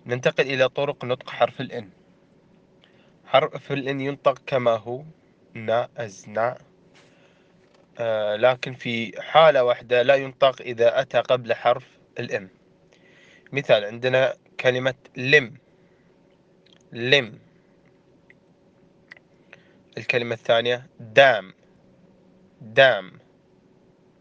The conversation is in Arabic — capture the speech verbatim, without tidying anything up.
ننتقل إلى طرق نطق حرف الإن. حرف الإن ينطق كما هو، نا أزنا، آه لكن في حالة واحدة لا ينطق إذا أتى قبل حرف الإم. مثال عندنا كلمة لم، لم. الكلمة الثانية دام، دام.